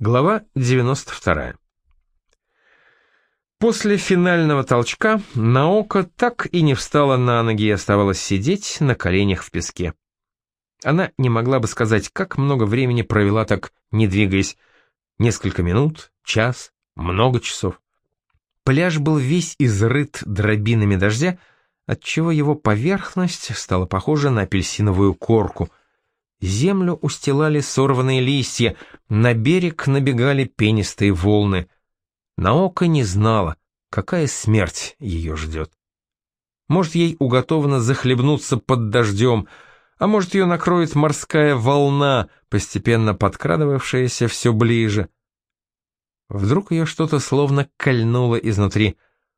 Глава 92. После финального толчка Наока так и не встала на ноги и оставалась сидеть на коленях в песке. Она не могла бы сказать, как много времени провела так, не двигаясь. Несколько минут, час, много часов. Пляж был весь изрыт дробинами дождя, отчего его поверхность стала похожа на апельсиновую корку. Землю устилали сорванные листья, на берег набегали пенистые волны. Наока не знала, какая смерть ее ждет. Может, ей уготовано захлебнуться под дождем, а может, ее накроет морская волна, постепенно подкрадывавшаяся все ближе. Вдруг ее что-то словно кольнуло изнутри.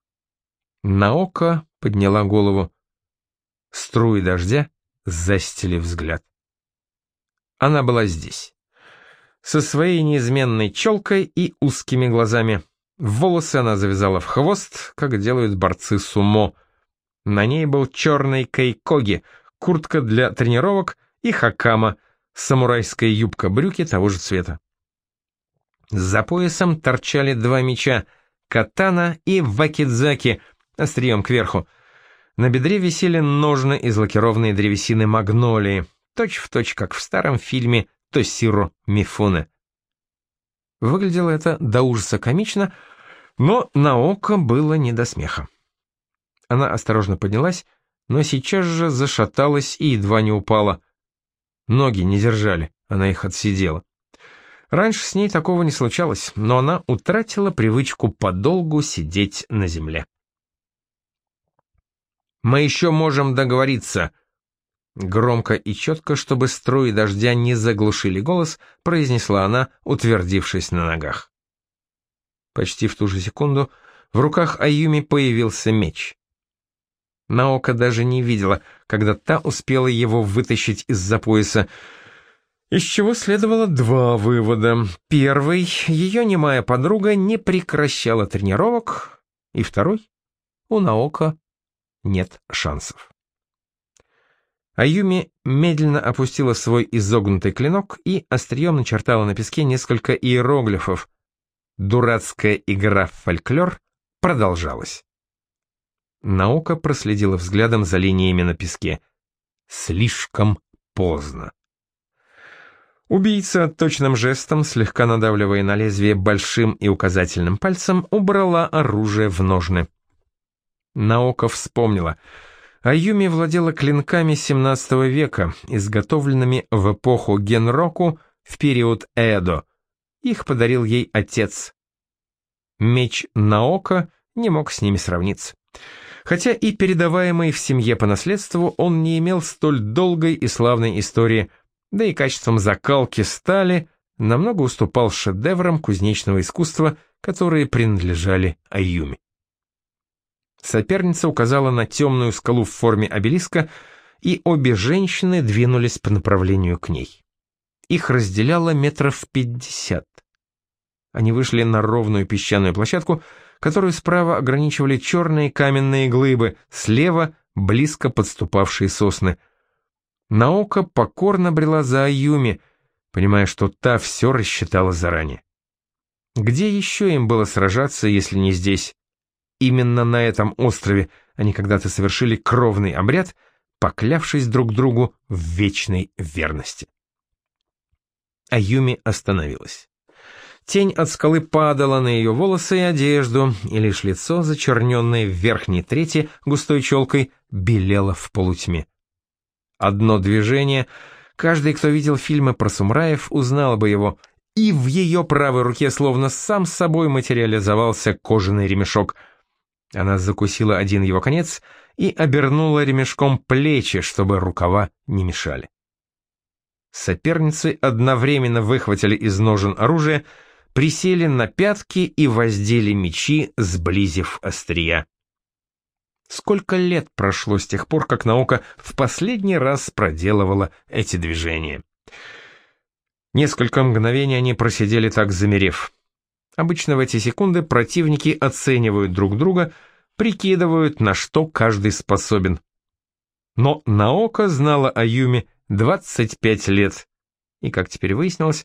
Наока подняла голову. Струи дождя застили взгляд. Она была здесь. Со своей неизменной челкой и узкими глазами. Волосы она завязала в хвост, как делают борцы сумо. На ней был черный кайкоги, куртка для тренировок и хакама, самурайская юбка-брюки того же цвета. За поясом торчали два меча — катана и вакидзаки, острием кверху. На бедре висели ножны из лакированной древесины магнолии, точь-в-точь, как в старом фильме Тосиро Мифуне. Выглядело это до ужаса комично, но Наока было не до смеха. Она осторожно поднялась, но сейчас же зашаталась и едва не упала. Ноги не держали, она их отсидела. Раньше с ней такого не случалось, но она утратила привычку подолгу сидеть на земле. «Мы еще можем договориться», — громко и четко, чтобы струи дождя не заглушили голос, произнесла она, утвердившись на ногах. Почти в ту же секунду в руках Аюми появился меч. Наока даже не видела, когда та успела его вытащить из-за пояса, из чего следовало два вывода. Первый — ее немая подруга не прекращала тренировок, и второй — у Наока нет шансов. Аюми медленно опустила свой изогнутый клинок и острием начертала на песке несколько иероглифов. Дурацкая игра в фольклор продолжалась. Наока проследила взглядом за линиями на песке. Слишком поздно. Убийца точным жестом, слегка надавливая на лезвие большим и указательным пальцем, убрала оружие в ножны. Наока вспомнила. Аюми владела клинками 17 века, изготовленными в эпоху Генроку в период Эдо. Их подарил ей отец. Меч Наока не мог с ними сравниться. Хотя и передаваемый в семье по наследству, он не имел столь долгой и славной истории, да и качеством закалки стали намного уступал шедеврам кузнечного искусства, которые принадлежали Аюми. Соперница указала на темную скалу в форме обелиска, и обе женщины двинулись по направлению к ней. Их разделяло 50 метров. Они вышли на ровную песчаную площадку, которую справа ограничивали черные каменные глыбы, слева — близко подступавшие сосны. Наока покорно брела за Аюми, понимая, что та все рассчитала заранее. Где еще им было сражаться, если не здесь? Именно на этом острове они когда-то совершили кровный обряд, поклявшись друг другу в вечной верности. Аюми остановилась. Тень от скалы падала на ее волосы и одежду, и лишь лицо, зачерненное в верхней трети густой челкой, белело в полутьме. Одно движение, каждый, кто видел фильмы про самураев, узнал бы его, и в ее правой руке словно сам собой материализовался кожаный ремешок. Она закусила один его конец и обернула ремешком плечи, чтобы рукава не мешали. Соперницы одновременно выхватили из ножен оружие, присели на пятки и воздели мечи, сблизив острия. Сколько лет прошло с тех пор, как Наока в последний раз проделывала эти движения? Несколько мгновений они просидели так, замерев. Обычно в эти секунды противники оценивают друг друга, прикидывают, на что каждый способен. Но Наока знала Аюми 25 лет, и, как теперь выяснилось,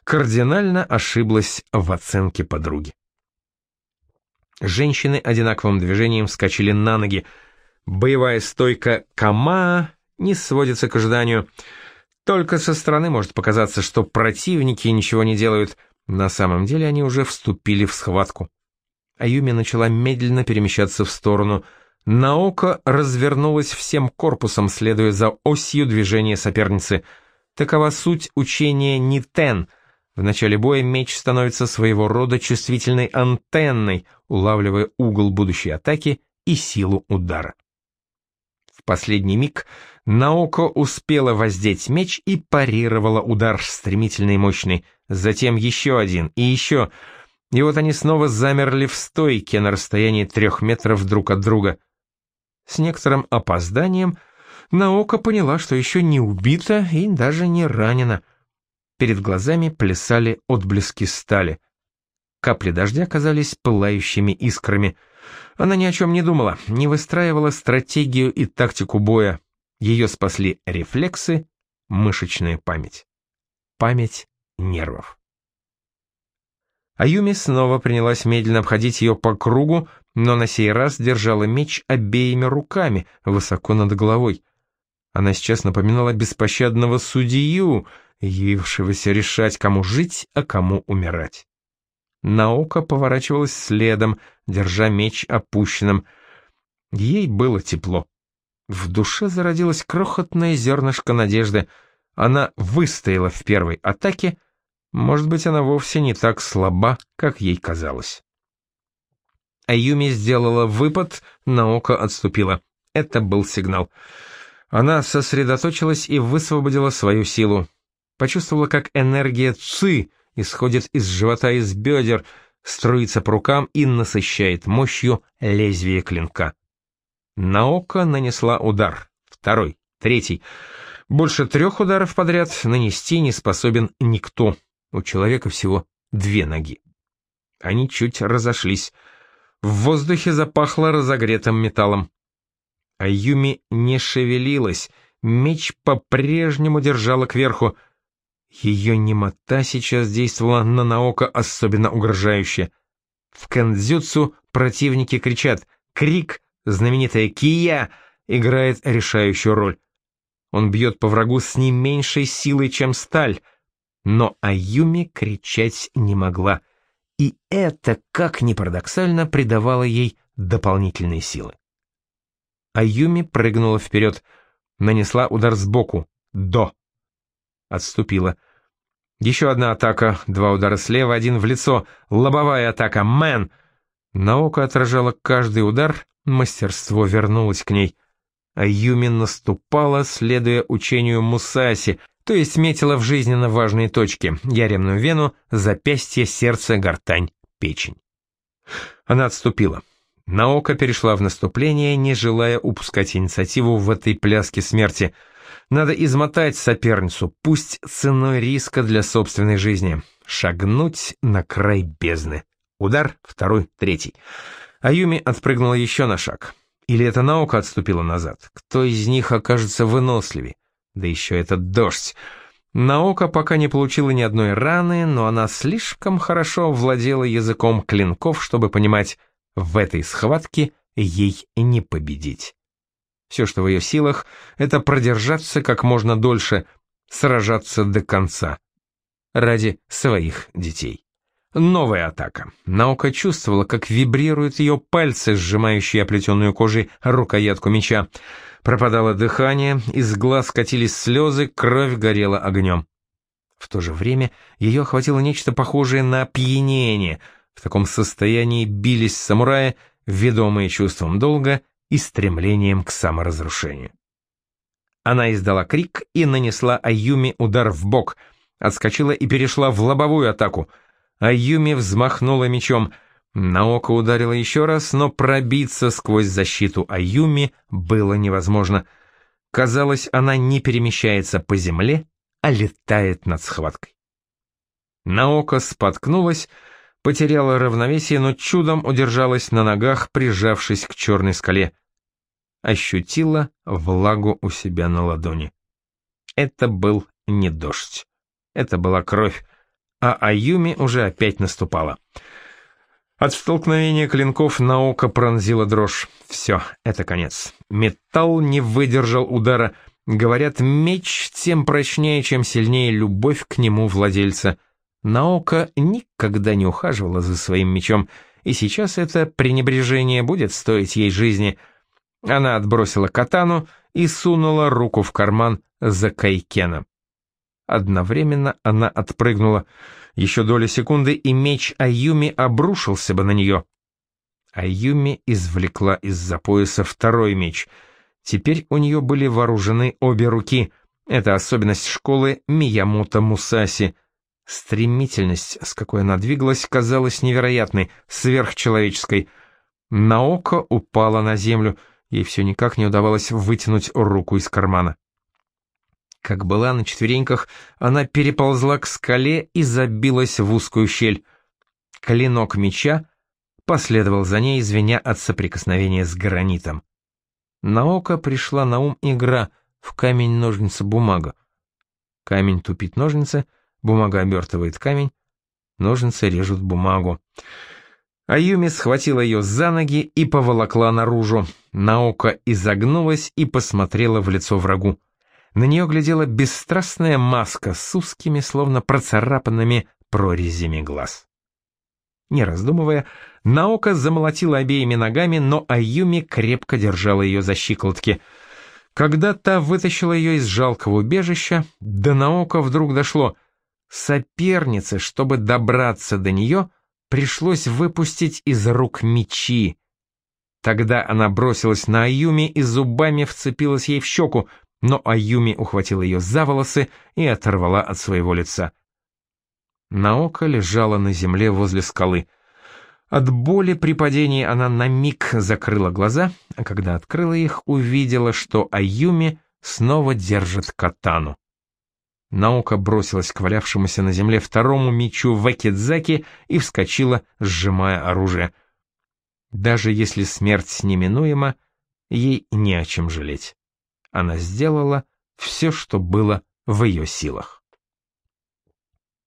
кардинально ошиблась в оценке подруги. Женщины одинаковым движением вскочили на ноги. Боевая стойка Кама не сводится к ожиданию. Только со стороны может показаться, что противники ничего не делают. На самом деле они уже вступили в схватку. Аюми начала медленно перемещаться в сторону. Наока развернулась всем корпусом, следуя за осью движения соперницы. Такова суть учения Нитен. В начале боя меч становится своего рода чувствительной антенной, улавливая угол будущей атаки и силу удара. В последний миг Наока успела воздеть меч и парировала удар, стремительный и мощный. Затем еще один и еще. И вот они снова замерли в стойке на расстоянии 3 метров друг от друга. С некоторым опозданием Наока поняла, что еще не убита и даже не ранена. Перед глазами плясали отблески стали. Капли дождя казались пылающими искрами. Она ни о чем не думала, не выстраивала стратегию и тактику боя. Ее спасли рефлексы, мышечная память. Память нервов. Аюми снова принялась медленно обходить ее по кругу, но на сей раз держала меч обеими руками, высоко над головой. Она сейчас напоминала беспощадного судью, явившегося решать, кому жить, а кому умирать. Наока поворачивалась следом, держа меч опущенным. Ей было тепло. В душе зародилось крохотное зернышко надежды. Она выстояла в первой атаке. Может быть, она вовсе не так слаба, как ей казалось. Аюми сделала выпад, Наока отступила. Это был сигнал. Она сосредоточилась и высвободила свою силу. Почувствовала, как энергия ци исходит из живота, из бедер, струится по рукам и насыщает мощью лезвие клинка. Наока нанесла удар. Второй, третий. Больше 3 ударов подряд нанести не способен никто. У человека всего 2 ноги. Они чуть разошлись. В воздухе запахло разогретым металлом. Аюми не шевелилась, меч по-прежнему держала кверху. Ее немота сейчас действовала на Наока особенно угрожающе. В кэндзюцу противники кричат. Крик, знаменитая кия, играет решающую роль. Он бьет по врагу с не меньшей силой, чем сталь. Но Аюми кричать не могла. И это, как ни парадоксально, придавало ей дополнительные силы. Аюми прыгнула вперед, нанесла удар сбоку. До. Отступила. Еще одна атака, 2 удара слева, 1 в лицо. Лобовая атака, мэн. Наока отражала каждый удар, мастерство вернулось к ней. Аюми наступала, следуя учению Мусаси, то есть метила в жизненно важные точки: яремную вену, запястье, сердце, гортань, печень. Она отступила. Наока перешла в наступление, не желая упускать инициативу в этой пляске смерти. Надо измотать соперницу, пусть ценой риска для собственной жизни. Шагнуть на край бездны. Удар, 2, 3. Аюми отпрыгнула еще на шаг. Или это Наока отступила назад? Кто из них окажется выносливее? Да еще этот дождь. Наока пока не получила ни одной раны, но она слишком хорошо владела языком клинков, чтобы понимать, в этой схватке ей не победить. Все, что в ее силах, это продержаться как можно дольше, сражаться до конца. Ради своих детей. Новая атака. Наока чувствовала, как вибрируют ее пальцы, сжимающие оплетенную кожей рукоятку меча. Пропадало дыхание, из глаз катились слезы, кровь горела огнем. В то же время ее охватило нечто похожее на опьянение. В таком состоянии бились самураи, ведомые чувством долга и стремлением к саморазрушению. Она издала крик и нанесла Аюми удар в бок, отскочила и перешла в лобовую атаку. Аюми взмахнула мечом. Наока ударила еще раз, но пробиться сквозь защиту Аюми было невозможно. Казалось, она не перемещается по земле, а летает над схваткой. Наока споткнулась, потеряла равновесие, но чудом удержалась на ногах, прижавшись к черной скале. Ощутила влагу у себя на ладони. Это был не дождь. Это была кровь. а Аюми уже опять наступала. От столкновения клинков Наока пронзила дрожь. Все, это конец. Металл не выдержал удара. Говорят, меч тем прочнее, чем сильнее любовь к нему владельца. Наока никогда не ухаживала за своим мечом, и сейчас это пренебрежение будет стоить ей жизни. Она отбросила катану и сунула руку в карман за кайкеном. Одновременно она отпрыгнула. Еще доля секунды, и меч Аюми обрушился бы на нее. Аюми извлекла из-за пояса второй меч. Теперь у нее были вооружены обе руки. Это особенность школы Миямото Мусаси. Стремительность, с какой она двигалась, казалась невероятной, сверхчеловеческой. Наока упала на землю. Ей все никак не удавалось вытянуть руку из кармана. Как была на четвереньках, она переползла к скале и забилась в узкую щель. Клинок меча последовал за ней, звеня от соприкосновения с гранитом. Наока пришла на ум игра в камень-ножницы-бумага. Камень тупит ножницы, бумага обертывает камень, ножницы режут бумагу. Аюми схватила ее за ноги и поволокла наружу. Наока изогнулась и посмотрела в лицо врагу. На нее глядела бесстрастная маска с узкими, словно процарапанными прорезями глаз. Не раздумывая, Наока замолотила обеими ногами, но Аюми крепко держала ее за щиколотки. Когда та вытащила ее из жалкого убежища, до Наока вдруг дошло. Сопернице, чтобы добраться до нее, пришлось выпустить из рук мечи. Тогда она бросилась на Аюми и зубами вцепилась ей в щеку, но Аюми ухватила ее за волосы и оторвала от своего лица. Наока лежала на земле возле скалы. От боли при падении она на миг закрыла глаза, а когда открыла их, увидела, что Аюми снова держит катану. Наока бросилась к валявшемуся на земле второму мечу вакидзаки и вскочила, сжимая оружие. Даже если смерть неминуема, ей не о чем жалеть. Она сделала все, что было в ее силах.